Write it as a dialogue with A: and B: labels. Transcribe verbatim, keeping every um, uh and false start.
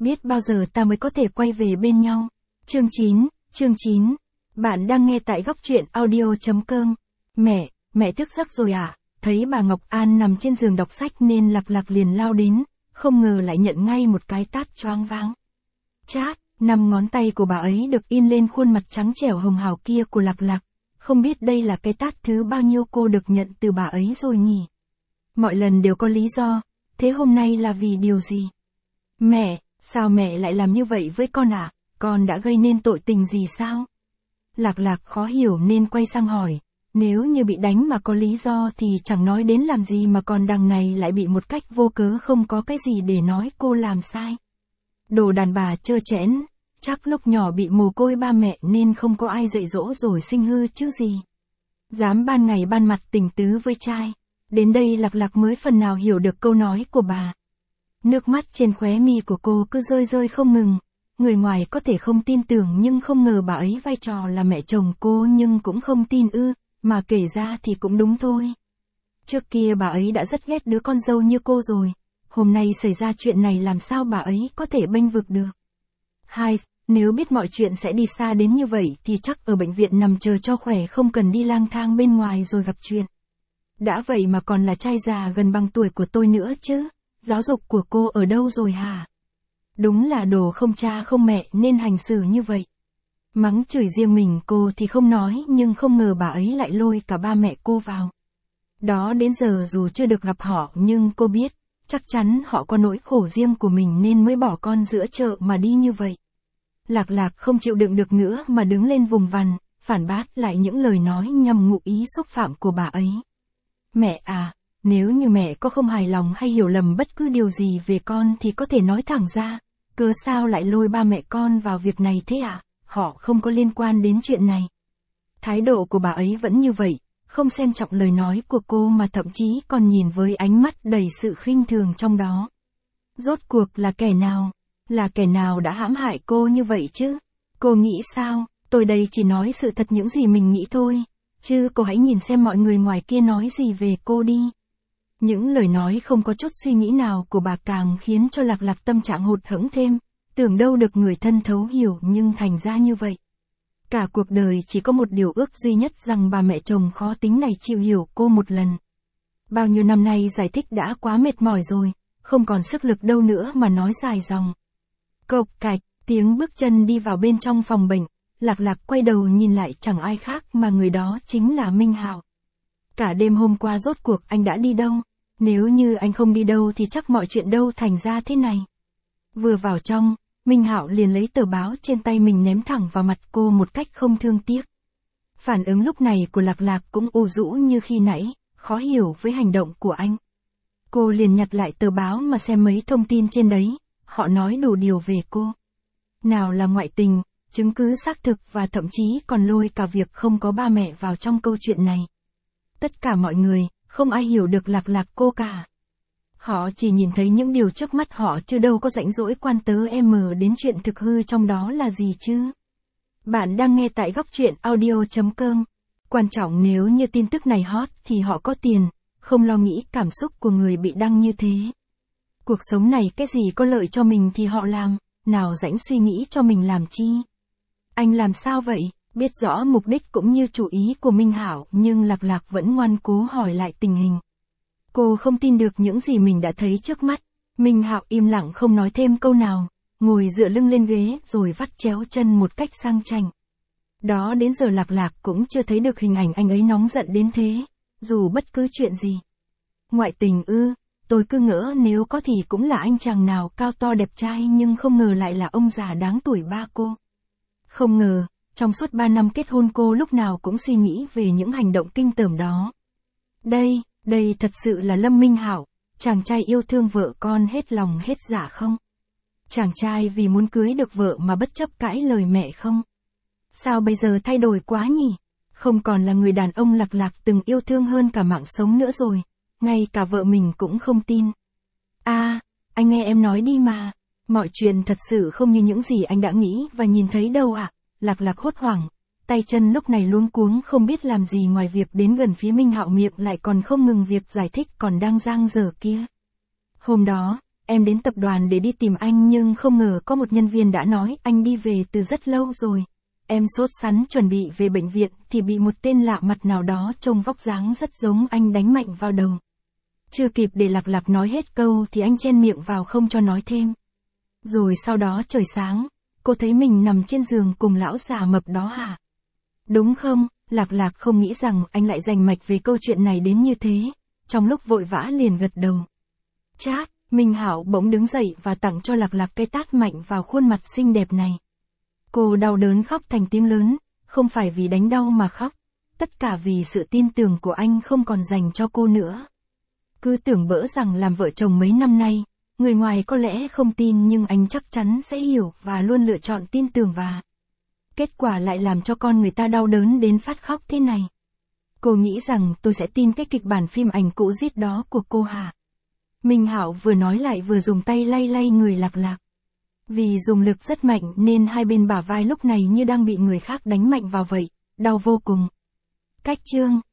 A: biết bao giờ ta mới có thể quay về bên nhau. Chương chín, chương chín. Bạn đang nghe tại góc truyện audio chấm com. Mẹ, mẹ thức giấc rồi à? Thấy bà Ngọc An nằm trên giường đọc sách nên Lạc Lạc liền lao đến, không ngờ lại nhận ngay một cái tát choáng váng. Chát, năm ngón tay của bà ấy được in lên khuôn mặt trắng trẻo hồng hào kia của Lạc Lạc. Không biết đây là cái tát thứ bao nhiêu cô được nhận từ bà ấy rồi nhỉ? Mọi lần đều có lý do, thế hôm nay là vì điều gì? Mẹ, sao mẹ lại làm như vậy với con ạ? À? Con đã gây nên tội tình gì sao? Lạc Lạc khó hiểu nên quay sang hỏi, nếu như bị đánh mà có lý do thì chẳng nói đến làm gì mà còn đằng này lại bị một cách vô cớ không có cái gì để nói cô làm sai. Đồ đàn bà trơ trẽn, chắc lúc nhỏ bị mồ côi ba mẹ nên không có ai dạy dỗ rồi sinh hư chứ gì. Dám ban ngày ban mặt tình tứ với trai. Đến đây Lạc Lạc mới phần nào hiểu được câu nói của bà. Nước mắt trên khóe mi của cô cứ rơi rơi không ngừng. Người ngoài có thể không tin tưởng nhưng không ngờ bà ấy vai trò là mẹ chồng cô nhưng cũng không tin ư, mà kể ra thì cũng đúng thôi. Trước kia bà ấy đã rất ghét đứa con dâu như cô rồi. Hôm nay xảy ra chuyện này làm sao bà ấy có thể bênh vực được. Hai, nếu biết mọi chuyện sẽ đi xa đến như vậy thì chắc ở bệnh viện nằm chờ cho khỏe không cần đi lang thang bên ngoài rồi gặp chuyện. Đã vậy mà còn là trai già gần bằng tuổi của tôi nữa chứ, giáo dục của cô ở đâu rồi hả? Đúng là đồ không cha không mẹ nên hành xử như vậy. Mắng chửi riêng mình cô thì không nói nhưng không ngờ bà ấy lại lôi cả ba mẹ cô vào. Đó đến giờ dù chưa được gặp họ nhưng cô biết, chắc chắn họ có nỗi khổ riêng của mình nên mới bỏ con giữa chợ mà đi như vậy. Lạc Lạc không chịu đựng được nữa mà đứng lên vùng vằng, phản bác lại những lời nói nhằm ngụ ý xúc phạm của bà ấy. Mẹ à, nếu như mẹ có không hài lòng hay hiểu lầm bất cứ điều gì về con thì có thể nói thẳng ra, cớ sao lại lôi ba mẹ con vào việc này thế à, họ không có liên quan đến chuyện này. Thái độ của bà ấy vẫn như vậy, không xem trọng lời nói của cô mà thậm chí còn nhìn với ánh mắt đầy sự khinh thường trong đó. Rốt cuộc là kẻ nào? Là kẻ nào đã hãm hại cô như vậy chứ? Cô nghĩ sao? Tôi đây chỉ nói sự thật những gì mình nghĩ thôi. Chứ cô hãy nhìn xem mọi người ngoài kia nói gì về cô đi. Những lời nói không có chút suy nghĩ nào của bà càng khiến cho Lạc Lạc tâm trạng hụt hẫng thêm. Tưởng đâu được người thân thấu hiểu nhưng thành ra như vậy. Cả cuộc đời chỉ có một điều ước duy nhất rằng bà mẹ chồng khó tính này chịu hiểu cô một lần. Bao nhiêu năm nay giải thích đã quá mệt mỏi rồi, không còn sức lực đâu nữa mà nói dài dòng. Cộc cạch, tiếng bước chân đi vào bên trong phòng bệnh. Lạc Lạc quay đầu nhìn lại chẳng ai khác mà người đó chính là Minh Hạo. Cả đêm hôm qua rốt cuộc anh đã đi đâu? Nếu như anh không đi đâu thì chắc mọi chuyện đâu thành ra thế này. Vừa vào trong, Minh Hạo liền lấy tờ báo trên tay mình ném thẳng vào mặt cô một cách không thương tiếc. Phản ứng lúc này của Lạc Lạc cũng u rũ như khi nãy, khó hiểu với hành động của anh. Cô liền nhặt lại tờ báo mà xem mấy thông tin trên đấy, họ nói đủ điều về cô. Nào là ngoại tình, chứng cứ xác thực và thậm chí còn lôi cả việc không có ba mẹ vào trong câu chuyện này. Tất cả mọi người, không ai hiểu được Lạc Lạc cô cả. Họ chỉ nhìn thấy những điều trước mắt họ chứ đâu có rảnh rỗi quan tớ em đến chuyện thực hư trong đó là gì chứ. Bạn đang nghe tại góc truyện audio chấm com. Quan trọng nếu như tin tức này hot thì họ có tiền, không lo nghĩ cảm xúc của người bị đăng như thế. Cuộc sống này cái gì có lợi cho mình thì họ làm, nào rảnh suy nghĩ cho mình làm chi. Anh làm sao vậy? Biết rõ mục đích cũng như chủ ý của Minh Hạo nhưng Lạc Lạc vẫn ngoan cố hỏi lại tình hình. Cô không tin được những gì mình đã thấy trước mắt. Minh Hạo im lặng không nói thêm câu nào, ngồi dựa lưng lên ghế rồi vắt chéo chân một cách sang chảnh. Đó đến giờ Lạc Lạc cũng chưa thấy được hình ảnh anh ấy nóng giận đến thế, dù bất cứ chuyện gì. Ngoại tình ư, tôi cứ ngỡ nếu có thì cũng là anh chàng nào cao to đẹp trai nhưng không ngờ lại là ông già đáng tuổi ba cô. Không ngờ, trong suốt ba năm kết hôn cô lúc nào cũng suy nghĩ về những hành động kinh tởm đó. Đây, đây thật sự là Lâm Minh Hạo, chàng trai yêu thương vợ con hết lòng hết dạ không? Chàng trai vì muốn cưới được vợ mà bất chấp cãi lời mẹ không? Sao bây giờ thay đổi quá nhỉ? Không còn là người đàn ông Lạc Lạc từng yêu thương hơn cả mạng sống nữa rồi, ngay cả vợ mình cũng không tin. À, anh nghe em nói đi mà, mọi chuyện thật sự không như những gì anh đã nghĩ và nhìn thấy đâu ạ. À? Lạc Lạc hốt hoảng, tay chân lúc này luống cuống không biết làm gì ngoài việc đến gần phía Minh Hạo miệng lại còn không ngừng việc giải thích còn đang dang dở kia. Hôm đó, em đến tập đoàn để đi tìm anh nhưng không ngờ có một nhân viên đã nói anh đi về từ rất lâu rồi. Em sốt sắng chuẩn bị về bệnh viện thì bị một tên lạ mặt nào đó trông vóc dáng rất giống anh đánh mạnh vào đầu. Chưa kịp để Lạc Lạc nói hết câu thì anh chen miệng vào không cho nói thêm. Rồi sau đó trời sáng, cô thấy mình nằm trên giường cùng lão già mập đó hả? Đúng không? Lạc Lạc không nghĩ rằng anh lại rành mạch về câu chuyện này đến như thế, trong lúc vội vã liền gật đầu. Chát, Minh Hạo bỗng đứng dậy và tặng cho Lạc Lạc cái tát mạnh vào khuôn mặt xinh đẹp này. Cô đau đớn khóc thành tiếng lớn, không phải vì đánh đau mà khóc, tất cả vì sự tin tưởng của anh không còn dành cho cô nữa. Cứ tưởng bỡ rằng làm vợ chồng mấy năm nay, người ngoài có lẽ không tin nhưng anh chắc chắn sẽ hiểu và luôn lựa chọn tin tưởng và... Kết quả lại làm cho con người ta đau đớn đến phát khóc thế này. Cô nghĩ rằng tôi sẽ tin cái kịch bản phim ảnh cũ rít đó của cô hả? Minh Hạo vừa nói lại vừa dùng tay lay lay người Lạc Lạc. Vì dùng lực rất mạnh nên hai bên bả vai lúc này như đang bị người khác đánh mạnh vào vậy, đau vô cùng. Cách chương